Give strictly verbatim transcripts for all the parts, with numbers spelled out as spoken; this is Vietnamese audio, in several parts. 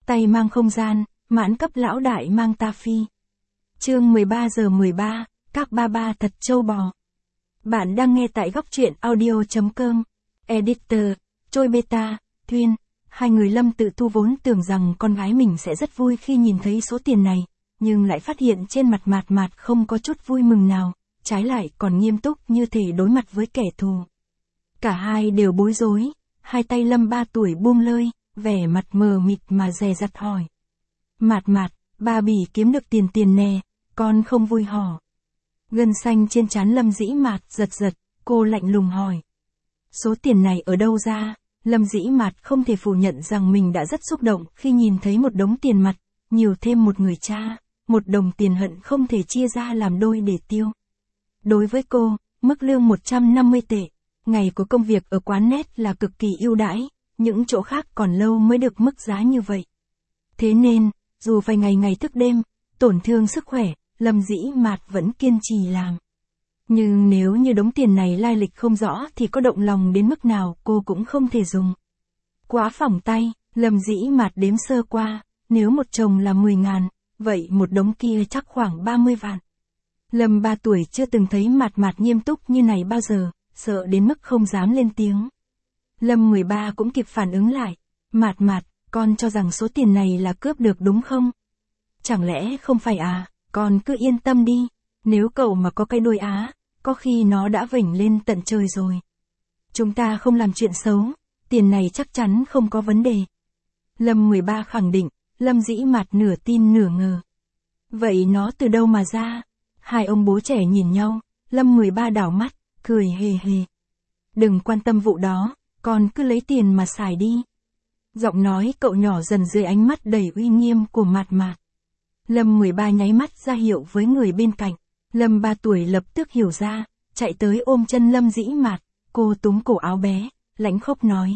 tay mang không gian, mãn cấp lão đại mang ta phi. Chương mười ba giờ mười ba, các ba ba thật trâu bò. Bạn đang nghe tại góc truyện audio chấm com. Editor, Trôi Beta, Thuyên. Hai người Lâm Tự Thu vốn tưởng rằng con gái mình sẽ rất vui khi nhìn thấy số tiền này, nhưng lại phát hiện trên mặt Mạt Mạt không có chút vui mừng nào, trái lại còn nghiêm túc như thể đối mặt với kẻ thù. Cả hai đều bối rối, hai tay Lâm ba tuổi buông lơi, vẻ mặt mờ mịt mà dè dặt hỏi. Mạt Mạt, ba bỉ kiếm được tiền tiền nè, con không vui hò. Gân xanh trên trán Lâm Dĩ Mạt giật giật, cô lạnh lùng hỏi. Số tiền này ở đâu ra? Lâm Dĩ Mạt không thể phủ nhận rằng mình đã rất xúc động khi nhìn thấy một đống tiền mặt, nhiều thêm một người cha, một đồng tiền hận không thể chia ra làm đôi để tiêu. Đối với cô, mức lương một trăm năm mươi tệ, ngày của công việc ở quán net là cực kỳ ưu đãi, những chỗ khác còn lâu mới được mức giá như vậy. Thế nên, dù phải ngày ngày thức đêm, tổn thương sức khỏe, Lâm Dĩ Mạt vẫn kiên trì làm. Nhưng nếu như đống tiền này lai lịch không rõ thì có động lòng đến mức nào cô cũng không thể dùng. Quá phỏng tay, Lâm Dĩ Mạt đếm sơ qua, nếu một chồng là mười ngàn, vậy một đống kia chắc khoảng ba mươi vạn. Lâm ba tuổi chưa từng thấy Mạt Mạt nghiêm túc như này bao giờ, sợ đến mức không dám lên tiếng. Lâm mười ba cũng kịp phản ứng lại. Mạt Mạt, con cho rằng số tiền này là cướp được đúng không? Chẳng lẽ không phải à, con cứ yên tâm đi, nếu cậu mà có cái đuôi á, có khi nó đã vểnh lên tận trời rồi. Chúng ta không làm chuyện xấu, tiền này chắc chắn không có vấn đề. Lâm mười ba khẳng định, Lâm Dĩ Mạt nửa tin nửa ngờ. Vậy nó từ đâu mà ra? Hai ông bố trẻ nhìn nhau, Lâm mười ba đảo mắt, cười hề hề. Đừng quan tâm vụ đó, con cứ lấy tiền mà xài đi. Giọng nói cậu nhỏ dần dưới ánh mắt đầy uy nghiêm của Mạt Mạt. Lâm mười ba nháy mắt ra hiệu với người bên cạnh. Lâm ba tuổi lập tức hiểu ra, chạy tới ôm chân Lâm Dĩ Mạt, cô túm cổ áo bé, lãnh khốc nói.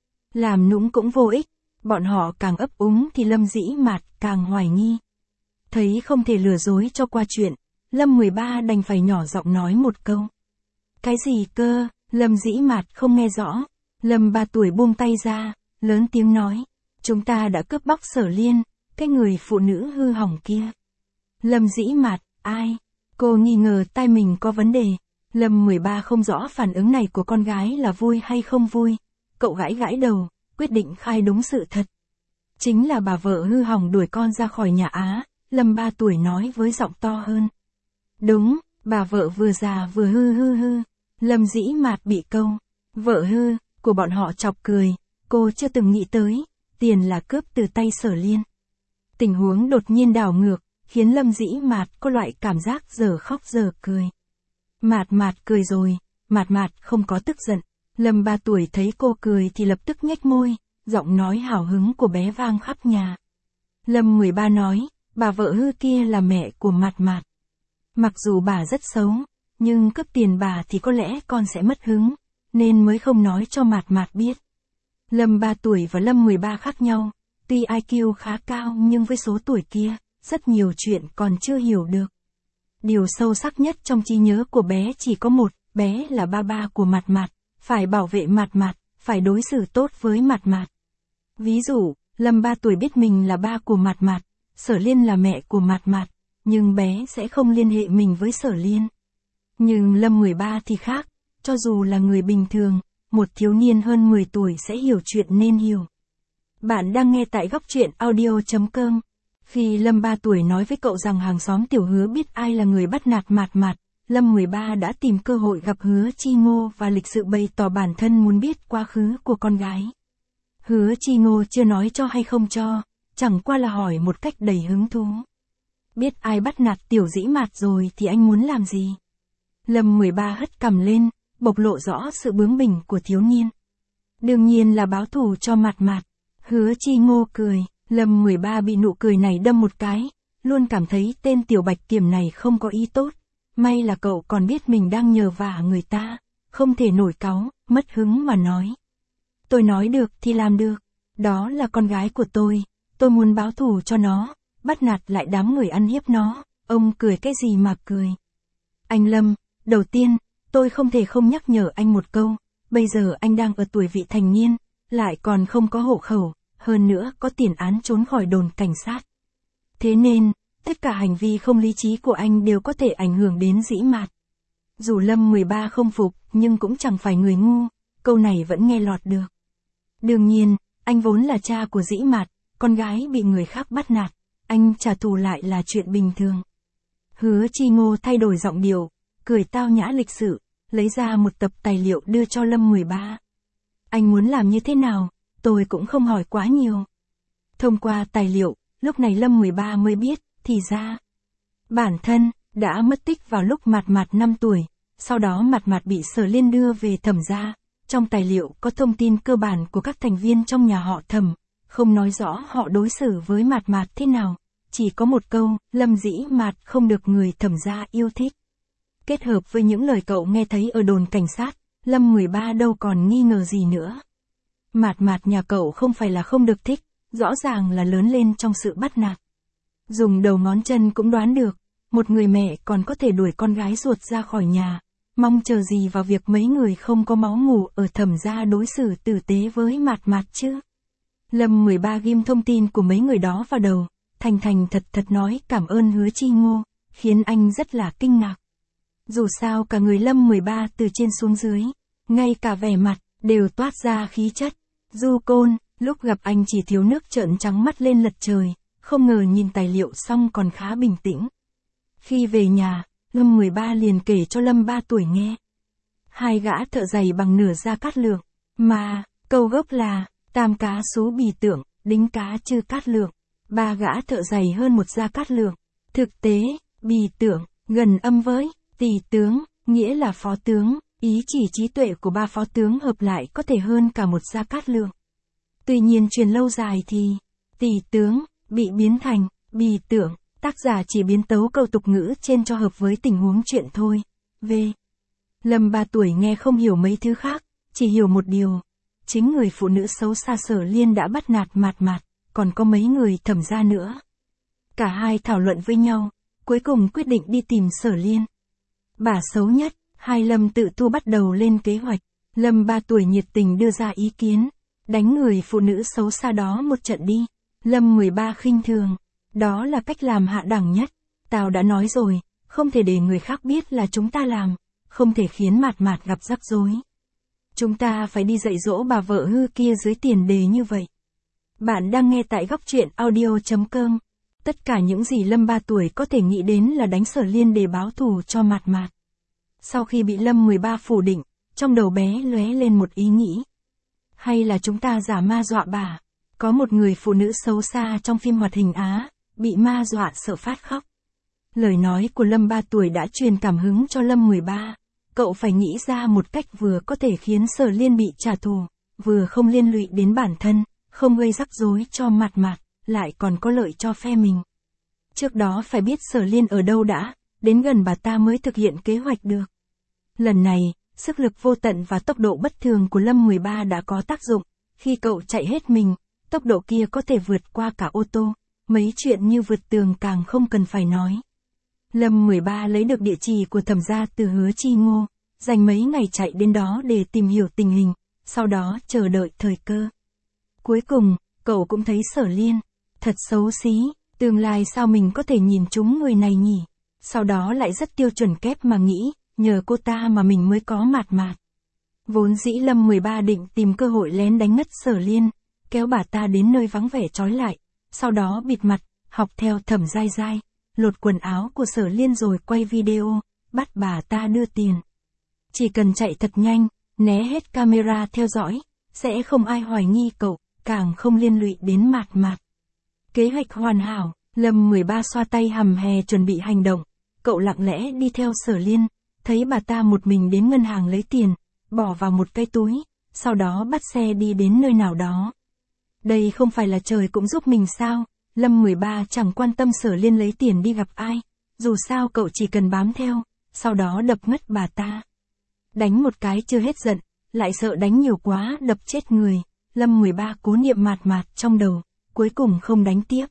Làm nũng cũng vô ích, bọn họ càng ấp úng thì Lâm Dĩ Mạt càng hoài nghi. Thấy không thể lừa dối cho qua chuyện, Lâm mười ba đành phải nhỏ giọng nói một câu. Cái gì cơ? Lâm Dĩ Mạt không nghe rõ. Lâm ba tuổi buông tay ra, lớn tiếng nói. Chúng ta đã cướp bóc Sở Liên, cái người phụ nữ hư hỏng kia. Lâm Dĩ Mạt, ai? Cô nghi ngờ tai mình có vấn đề. Lâm mười ba không rõ phản ứng này của con gái là vui hay không vui. Cậu gãi gãi đầu, quyết định khai đúng sự thật. Chính là bà vợ hư hỏng đuổi con ra khỏi nhà Á, Lâm ba tuổi nói với giọng to hơn. Đúng, bà vợ vừa già vừa hư hư hư. Lâm Dĩ Mạt bị câu. Vợ hư, của bọn họ chọc cười, cô chưa từng nghĩ tới, tiền là cướp từ tay Sở Liên. Tình huống đột nhiên đảo ngược, khiến Lâm Dĩ Mạt có loại cảm giác giờ khóc giờ cười. Mạt Mạt cười rồi, Mạt Mạt không có tức giận. Lâm ba tuổi thấy cô cười thì lập tức nhếch môi, giọng nói hào hứng của bé vang khắp nhà. Lâm mười ba nói, bà vợ hư kia là mẹ của Mạt Mạt. Mặc dù bà rất xấu, nhưng cướp tiền bà thì có lẽ con sẽ mất hứng, nên mới không nói cho Mạt Mạt biết. Lâm ba tuổi và Lâm mười ba khác nhau, tuy i kiu khá cao nhưng với số tuổi kia, rất nhiều chuyện còn chưa hiểu được. Điều sâu sắc nhất trong trí nhớ của bé chỉ có một, bé là ba ba của Mạt Mạt, phải bảo vệ Mạt Mạt, phải đối xử tốt với Mạt Mạt. Ví dụ, Lâm ba tuổi biết mình là ba của Mạt Mạt, Sở Liên là mẹ của Mạt Mạt, nhưng bé sẽ không liên hệ mình với Sở Liên. Nhưng Lâm mười ba thì khác, cho dù là người bình thường, một thiếu niên hơn mười tuổi sẽ hiểu chuyện nên hiểu. Bạn đang nghe tại góc truyện audio chấm com. Khi Lâm ba tuổi nói với cậu rằng hàng xóm Tiểu Hứa biết ai là người bắt nạt Mạt Mạt, Lâm mười ba đã tìm cơ hội gặp Hứa Chi Ngô và lịch sự bày tỏ bản thân muốn biết quá khứ của con gái. Hứa Chi Ngô chưa nói cho hay không cho, chẳng qua là hỏi một cách đầy hứng thú. Biết ai bắt nạt Tiểu Dĩ Mạt rồi thì anh muốn làm gì? Lâm mười ba hất cằm lên, bộc lộ rõ sự bướng bỉnh của thiếu niên. Đương nhiên là báo thù cho Mạt Mạt. Hứa Chi Ngô cười, Lâm mười ba bị nụ cười này đâm một cái, luôn cảm thấy tên Tiểu Bạch Kiểm này không có ý tốt. May là cậu còn biết mình đang nhờ vả người ta, không thể nổi cáu, mất hứng mà nói. Tôi nói được thì làm được, đó là con gái của tôi, tôi muốn báo thù cho nó, bắt nạt lại đám người ăn hiếp nó, ông cười cái gì mà cười. Anh Lâm, đầu tiên, tôi không thể không nhắc nhở anh một câu, bây giờ anh đang ở tuổi vị thành niên, lại còn không có hộ khẩu, hơn nữa có tiền án trốn khỏi đồn cảnh sát. Thế nên, tất cả hành vi không lý trí của anh đều có thể ảnh hưởng đến Dĩ Mạt. Dù Lâm mười ba không phục, nhưng cũng chẳng phải người ngu, câu này vẫn nghe lọt được. Đương nhiên, anh vốn là cha của Dĩ Mạt, con gái bị người khác bắt nạt, anh trả thù lại là chuyện bình thường. Hứa Chi Ngô thay đổi giọng điệu, cười tao nhã lịch sự, lấy ra một tập tài liệu đưa cho Lâm mười ba. Anh muốn làm như thế nào, tôi cũng không hỏi quá nhiều. Thông qua tài liệu, lúc này Lâm mười ba mới biết, thì ra, bản thân đã mất tích vào lúc Mạt Mạt năm tuổi, sau đó Mạt Mạt bị Sở Liên đưa về Thẩm gia. Trong tài liệu có thông tin cơ bản của các thành viên trong nhà họ Thẩm, không nói rõ họ đối xử với Mạt Mạt thế nào, chỉ có một câu, Lâm Dĩ Mạt không được người Thẩm gia yêu thích. Kết hợp với những lời cậu nghe thấy ở đồn cảnh sát, Lâm mười ba đâu còn nghi ngờ gì nữa. Mạt Mạt nhà cậu không phải là không được thích, rõ ràng là lớn lên trong sự bắt nạt. Dùng đầu ngón chân cũng đoán được, một người mẹ còn có thể đuổi con gái ruột ra khỏi nhà, mong chờ gì vào việc mấy người không có máu mủ ở Thẩm gia đối xử tử tế với Mạt Mạt chứ. Lâm mười ba ghim thông tin của mấy người đó vào đầu, thành thành thật thật nói cảm ơn Hứa Chi Ngô, khiến anh rất là kinh ngạc. Dù sao cả người Lâm mười ba từ trên xuống dưới, ngay cả vẻ mặt, đều toát ra khí chất. Du Côn, lúc gặp anh chỉ thiếu nước trợn trắng mắt lên lật trời, không ngờ nhìn tài liệu xong còn khá bình tĩnh. Khi về nhà, Lâm mười ba liền kể cho Lâm ba tuổi nghe. Hai gã thợ giày bằng nửa Gia Cát Lượng, mà, câu gốc là, tam cá sú bì tượng, đính cá chư Cát Lượng, ba gã thợ giày hơn một Gia Cát Lượng. Thực tế, bì tượng, gần âm với, tỷ tướng, nghĩa là phó tướng, ý chỉ trí tuệ của ba phó tướng hợp lại có thể hơn cả một Gia Cát Lượng. Tuy nhiên truyền lâu dài thì, tỷ tướng, bị biến thành, bì tượng, tác giả chỉ biến tấu câu tục ngữ trên cho hợp với tình huống chuyện thôi. V. Lâm ba tuổi nghe không hiểu mấy thứ khác, chỉ hiểu một điều. Chính người phụ nữ xấu xa Sở Liên đã bắt nạt Mạt Mạt, còn có mấy người Thẩm gia nữa. Cả hai thảo luận với nhau, cuối cùng quyết định đi tìm Sở Liên. Bà xấu nhất, hai Lâm tự thu bắt đầu lên kế hoạch. Lâm ba tuổi nhiệt tình đưa ra ý kiến, đánh người phụ nữ xấu xa đó một trận đi. Lâm mười ba khinh thường, đó là cách làm hạ đẳng nhất. Tao đã nói rồi, không thể để người khác biết là chúng ta làm, không thể khiến Mạt Mạt gặp rắc rối. Chúng ta phải đi dạy dỗ bà vợ hư kia dưới tiền đề như vậy. Bạn đang nghe tại góc truyện audio chấm com. Tất cả những gì Lâm ba tuổi có thể nghĩ đến là đánh Sở Liên để báo thù cho Mạt Mạt. Sau khi bị Lâm mười ba phủ định, trong đầu bé lóe lên một ý nghĩ. Hay là chúng ta giả ma dọa bà? Có một người phụ nữ xấu xa trong phim hoạt hình Á, bị ma dọa sợ phát khóc. Lời nói của Lâm ba tuổi đã truyền cảm hứng cho Lâm mười ba. Cậu phải nghĩ ra một cách vừa có thể khiến Sở Liên bị trả thù, vừa không liên lụy đến bản thân, không gây rắc rối cho Mạt Mạt, lại còn có lợi cho phe mình. Trước đó phải biết Sở Liên ở đâu đã, đến gần bà ta mới thực hiện kế hoạch được. Lần này, sức lực vô tận và tốc độ bất thường của Lâm mười ba đã có tác dụng, khi cậu chạy hết mình, tốc độ kia có thể vượt qua cả ô tô, mấy chuyện như vượt tường càng không cần phải nói. Lâm mười ba lấy được địa chỉ của Thẩm gia từ Hứa Chi Ngô, dành mấy ngày chạy đến đó để tìm hiểu tình hình, sau đó chờ đợi thời cơ. Cuối cùng, cậu cũng thấy Sở Liên, thật xấu xí, tương lai sao mình có thể nhìn trúng người này nhỉ? Sau đó lại rất tiêu chuẩn kép mà nghĩ, nhờ cô ta mà mình mới có Mạt Mạt. Vốn dĩ Lâm mười ba định tìm cơ hội lén đánh ngất Sở Liên, kéo bà ta đến nơi vắng vẻ trói lại, sau đó bịt mặt, học theo Thẩm Giai Giai, lột quần áo của Sở Liên rồi quay video, bắt bà ta đưa tiền. Chỉ cần chạy thật nhanh, né hết camera theo dõi, sẽ không ai hoài nghi cậu, càng không liên lụy đến Mạt Mạt. Kế hoạch hoàn hảo, Lâm mười ba xoa tay hầm hè chuẩn bị hành động, cậu lặng lẽ đi theo Sở Liên, thấy bà ta một mình đến ngân hàng lấy tiền, bỏ vào một cái túi, sau đó bắt xe đi đến nơi nào đó. Đây không phải là trời cũng giúp mình sao? Lâm mười ba chẳng quan tâm Sở Liên lấy tiền đi gặp ai, dù sao cậu chỉ cần bám theo, sau đó đập ngất bà ta. Đánh một cái chưa hết giận, lại sợ đánh nhiều quá đập chết người, Lâm mười ba cố niệm Mạt Mạt trong đầu, cuối cùng không đánh tiếp.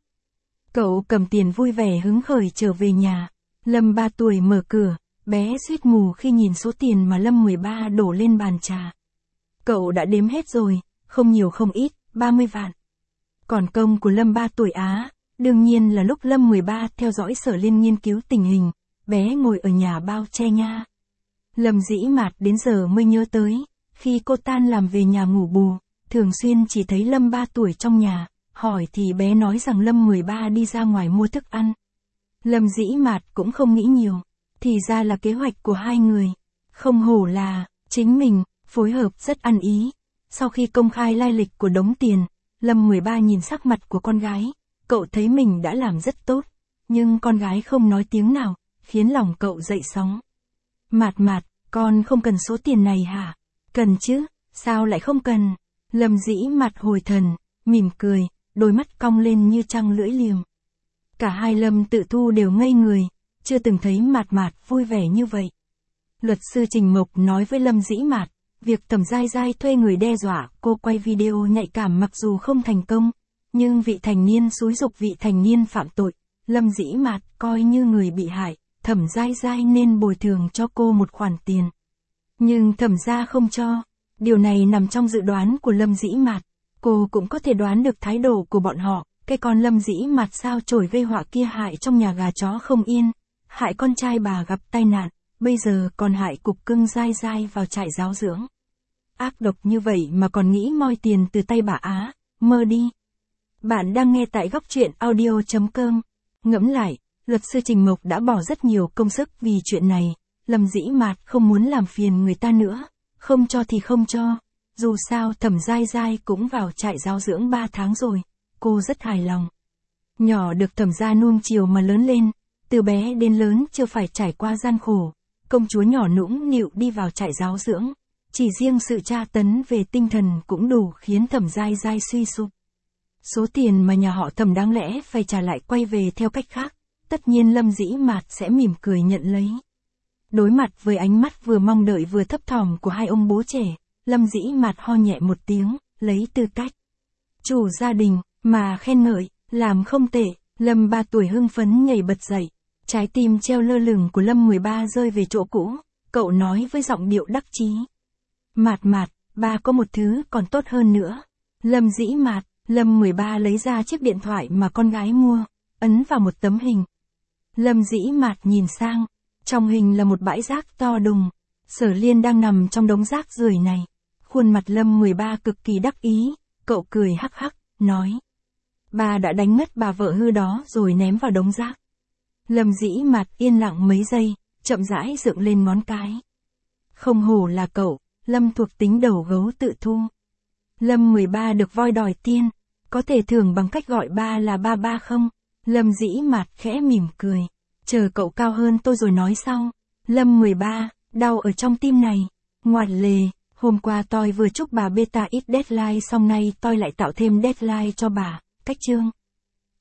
Cậu cầm tiền vui vẻ hứng khởi trở về nhà, Lâm ba tuổi mở cửa, bé suýt mù khi nhìn số tiền mà Lâm mười ba đổ lên bàn trà. Cậu đã đếm hết rồi, không nhiều không ít, ba mươi vạn. Còn công của Lâm ba tuổi Á, đương nhiên là lúc Lâm mười ba theo dõi Sở Liên nghiên cứu tình hình, bé ngồi ở nhà bao che nha. Lâm Dĩ Mạt đến giờ mới nhớ tới, khi cô tan làm về nhà ngủ bù, thường xuyên chỉ thấy Lâm ba tuổi trong nhà, hỏi thì bé nói rằng Lâm mười ba đi ra ngoài mua thức ăn. Lâm Dĩ Mạt cũng không nghĩ nhiều, thì ra là kế hoạch của hai người. Không hổ là, chính mình, phối hợp rất ăn ý. Sau khi công khai lai lịch của đống tiền, Lâm mười ba nhìn sắc mặt của con gái, cậu thấy mình đã làm rất tốt, nhưng con gái không nói tiếng nào, khiến lòng cậu dậy sóng. Mạt Mạt, con không cần số tiền này hả? Cần chứ, sao lại không cần? Lâm Dĩ Mạt hồi thần, mỉm cười, đôi mắt cong lên như trăng lưỡi liềm. Cả hai Lâm Tự Thu đều ngây người, chưa từng thấy Mạt Mạt vui vẻ như vậy. Luật sư Trình Mộc nói với Lâm Dĩ Mạt, việc Thẩm Giai Giai thuê người đe dọa cô quay video nhạy cảm mặc dù không thành công, nhưng vị thành niên xúi giục vị thành niên phạm tội, Lâm Dĩ Mạt coi như người bị hại, Thẩm Giai Giai nên bồi thường cho cô một khoản tiền. Nhưng Thẩm gia không cho, điều này nằm trong dự đoán của Lâm Dĩ Mạt, cô cũng có thể đoán được thái độ của bọn họ, cái con Lâm Dĩ Mạt sao chổi gây họa kia hại trong nhà gà chó không yên, hại con trai bà gặp tai nạn, bây giờ còn hại cục cưng Giai Giai vào trại giáo dưỡng. Ác độc như vậy mà còn nghĩ moi tiền từ tay bà Á, mơ đi. Bạn đang nghe tại góc truyện audio chấm com. Ngẫm lại, luật sư Trình Mộc đã bỏ rất nhiều công sức vì chuyện này, Lâm Dĩ Mạt không muốn làm phiền người ta nữa, không cho thì không cho, dù sao Thẩm Giai Giai cũng vào trại giáo dưỡng ba tháng rồi, cô rất hài lòng. Nhỏ được Thẩm gia nuông chiều mà lớn lên, từ bé đến lớn chưa phải trải qua gian khổ, công chúa nhỏ nũng nịu đi vào trại giáo dưỡng, chỉ riêng sự tra tấn về tinh thần cũng đủ khiến Thẩm Giai Giai suy sụp. Số tiền mà nhà họ Thẩm đáng lẽ phải trả lại quay về theo cách khác, tất nhiên Lâm Dĩ Mạt sẽ mỉm cười nhận lấy. Đối mặt với ánh mắt vừa mong đợi vừa thấp thỏm của hai ông bố trẻ, Lâm Dĩ Mạt ho nhẹ một tiếng, lấy tư cách chủ gia đình mà khen ngợi, làm không tệ. Lâm ba tuổi hưng phấn nhảy bật dậy, trái tim treo lơ lửng của Lâm mười ba rơi về chỗ cũ, cậu nói với giọng điệu đắc chí. Mạt Mạt, ba có một thứ còn tốt hơn nữa. Lâm Dĩ Mạt, Lâm mười ba lấy ra chiếc điện thoại mà con gái mua, ấn vào một tấm hình. Lâm Dĩ Mạt nhìn sang, trong hình là một bãi rác to đùng, Sở Liên đang nằm trong đống rác rưởi này. Khuôn mặt Lâm mười ba cực kỳ đắc ý, cậu cười hắc hắc, nói. Ba đã đánh ngất bà vợ hư đó rồi ném vào đống rác. Lâm Dĩ Mạt yên lặng mấy giây, chậm rãi dựng lên ngón cái. Không hổ là cậu, Lâm thuộc tính đầu gấu Tự Thu. Lâm mười ba được voi đòi tiên, có thể thưởng bằng cách gọi ba là ba ba không? Lâm Dĩ Mạt khẽ mỉm cười, chờ cậu cao hơn tôi rồi nói sau. Lâm mười ba, đau ở trong tim này, ngoạt lề, hôm qua tôi vừa chúc bà beta ít deadline xong nay tôi lại tạo thêm deadline cho bà, cách chương.